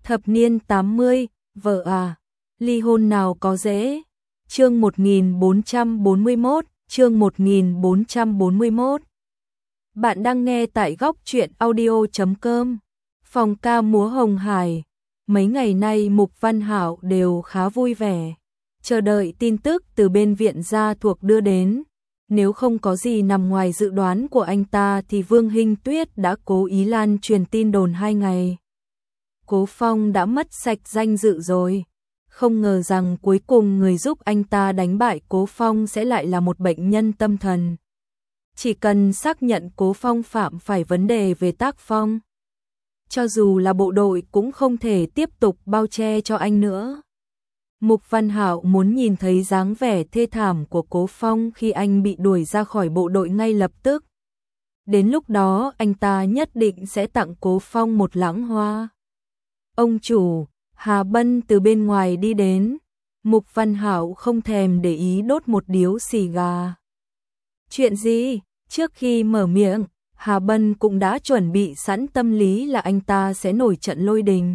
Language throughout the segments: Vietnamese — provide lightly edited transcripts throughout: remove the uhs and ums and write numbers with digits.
Thập niên 80, vợ à, ly hôn nào có dễ. Chương 1441, chương 1441. Bạn đang nghe tại góc truyện audio.com. Phòng ca múa Hồng Hải. Mấy ngày nay Mục Văn Hạo đều khá vui vẻ, chờ đợi tin tức từ bên viện gia thuộc đưa đến. Nếu không có gì nằm ngoài dự đoán của anh ta thì Vương Hinh Tuyết đã cố ý lan truyền tin đồn 2 ngày. Cố Phong đã mất sạch danh dự rồi. Không ngờ rằng cuối cùng người giúp anh ta đánh bại Cố Phong sẽ lại là một bệnh nhân tâm thần. Chỉ cần xác nhận Cố Phong phạm phải vấn đề về tác phong, cho dù là bộ đội cũng không thể tiếp tục bao che cho anh nữa. Mục Văn Hạo muốn nhìn thấy dáng vẻ thê thảm của Cố Phong khi anh bị đuổi ra khỏi bộ đội ngay lập tức. Đến lúc đó anh ta nhất định sẽ tặng Cố Phong một lẵng hoa. Ông chủ, Hà Bân từ bên ngoài đi đến. Mục Văn Hạo không thèm để ý đốt một điếu xì gà. Chuyện gì? Trước khi mở miệng, Hà Bân cũng đã chuẩn bị sẵn tâm lý là anh ta sẽ nổi trận lôi đình.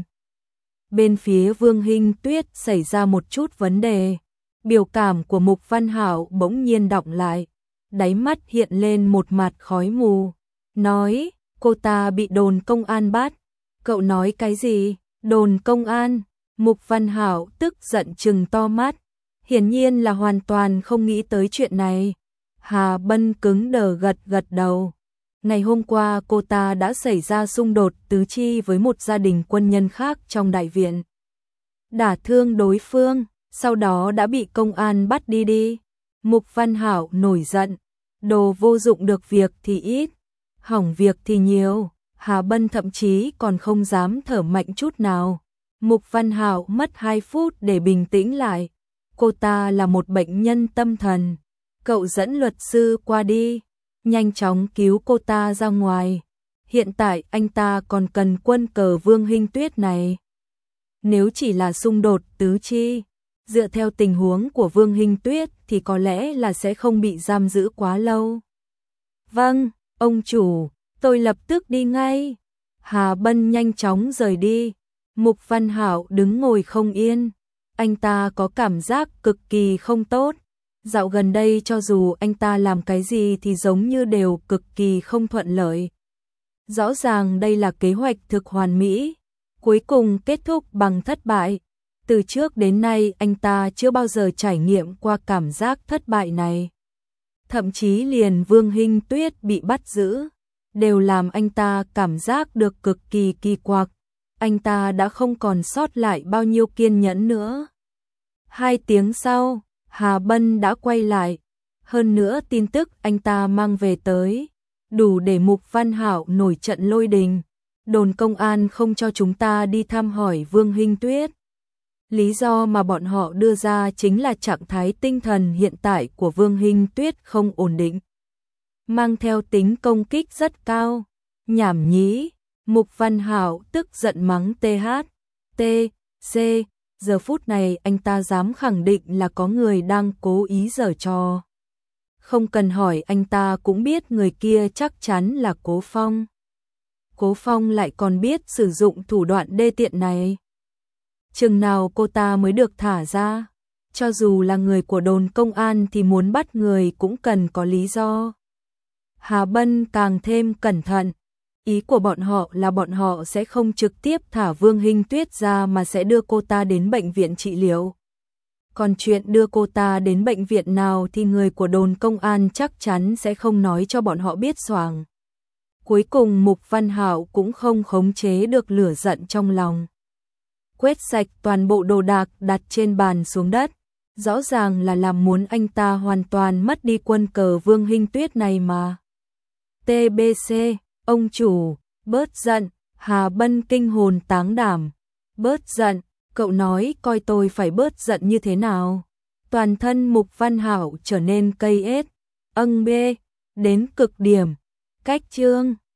Bên phía Vương Hinh Tuyết xảy ra một chút vấn đề. Biểu cảm của Mục Văn Hạo bỗng nhiên đọng lại. Đáy mắt hiện lên một mặt khói mù. Nói, cô ta bị đồn công an bắt. Cậu nói cái gì? Đồn công an? Mục Văn Hạo tức giận trừng to mắt. Hiển nhiên là hoàn toàn không nghĩ tới chuyện này. Hà Bân cứng đờ gật gật đầu. Ngày hôm qua cô ta đã xảy ra xung đột tứ chi với một gia đình quân nhân khác trong đại viện. Đả thương đối phương, sau đó đã bị công an bắt đi. Mục Văn Hạo nổi giận. Đồ vô dụng được việc thì ít, hỏng việc thì nhiều. Hà Bân thậm chí còn không dám thở mạnh chút nào. Mục Văn Hạo mất 2 phút để bình tĩnh lại. Cô ta là một bệnh nhân tâm thần. Cậu dẫn luật sư qua đi, nhanh chóng cứu cô ta ra ngoài. Hiện tại anh ta còn cần quân cờ Vương Hinh Tuyết này. Nếu chỉ là xung đột tứ chi, dựa theo tình huống của Vương Hinh Tuyết thì có lẽ là sẽ không bị giam giữ quá lâu. Vâng, ông chủ, tôi lập tức đi ngay. Hà Bân nhanh chóng rời đi. Mục Văn Hạo đứng ngồi không yên. Anh ta có cảm giác cực kỳ không tốt. Dạo gần đây cho dù anh ta làm cái gì thì giống như đều cực kỳ không thuận lợi. Rõ ràng đây là kế hoạch thực hoàn mỹ, cuối cùng kết thúc bằng thất bại. Từ trước đến nay anh ta chưa bao giờ trải nghiệm qua cảm giác thất bại này. Thậm chí liền Vương Hinh Tuyết bị bắt giữ, đều làm anh ta cảm giác được cực kỳ kỳ quặc. Anh ta đã không còn sót lại bao nhiêu kiên nhẫn nữa. 2 tiếng sau, Hà Bân đã quay lại. Hơn nữa tin tức anh ta mang về tới, đủ để Mục Văn Hạo nổi trận lôi đình. Đồn công an không cho chúng ta đi thăm hỏi Vương Hinh Tuyết. Lý do mà bọn họ đưa ra chính là trạng thái tinh thần hiện tại của Vương Hinh Tuyết không ổn định, mang theo tính công kích rất cao. Nhảm nhí. Mục Văn Hạo tức giận mắng THC. Giờ phút này anh ta dám khẳng định là có người đang cố ý giở trò. Không cần hỏi anh ta cũng biết người kia chắc chắn là Cố Phong. Cố Phong lại còn biết sử dụng thủ đoạn đê tiện này. Chừng nào cô ta mới được thả ra? Cho dù là người của đồn công an thì muốn bắt người cũng cần có lý do. Hà Bân càng thêm cẩn thận. Ý của bọn họ là bọn họ sẽ không trực tiếp thả Vương Hinh Tuyết ra mà sẽ đưa cô ta đến bệnh viện trị liệu. Còn chuyện đưa cô ta đến bệnh viện nào thì người của đồn công an chắc chắn sẽ không nói cho bọn họ biết xoàng. Cuối cùng Mục Văn Hạo cũng không khống chế được lửa giận trong lòng. Quét sạch toàn bộ đồ đạc đặt trên bàn xuống đất. Rõ ràng là làm muốn anh ta hoàn toàn mất đi quân cờ Vương Hinh Tuyết này mà. TBC. Ông chủ, bớt giận. Hà Bân kinh hồn táng đảm. Bớt giận, cậu nói coi tôi phải bớt giận như thế nào? Toàn thân Mục Văn Hạo trở nên cây ết, âng bê, đến cực điểm. Cách chương